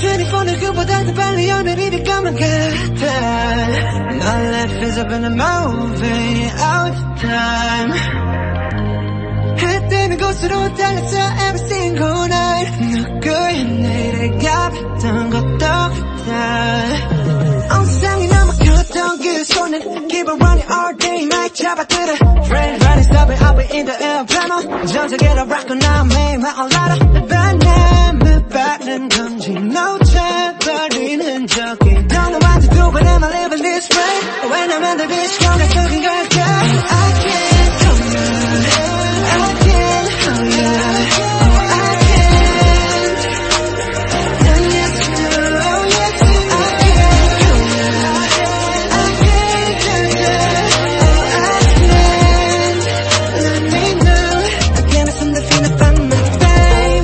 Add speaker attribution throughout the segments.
Speaker 1: 24는 그보다도 빨리 오늘이 될 것만 같아. My life is up in a movie all the time. 해 뜨는 곳으로 달렸어 every single night. 누구의 내일을 가봤던 것도 같아. 온 세상이 너무 컸던 그 손을 keep on running all day night 잡아들어. Friend running stop it up in the air plano. 전세계로 rock now 매일 올라라. 바람을 받는 건지 놓쳐버리는 적이 Don't know what to do but I'm living this way. When I'm under this strong I couldn't go down. I can't tell you I can't tell you oh I can't and yes you do oh yes you do I can't tell you I can't tell you oh I can't let me know I can't have something to feel about my fame.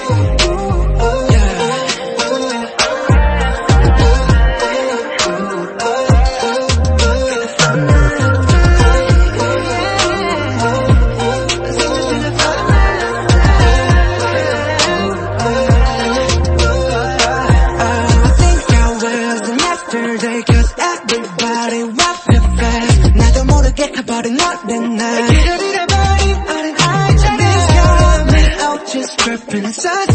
Speaker 1: Cause everybody walking fast 나도 모르게 가버린 너란 날 기다리다 버린 어린 아이처럼 This got me out just dripping inside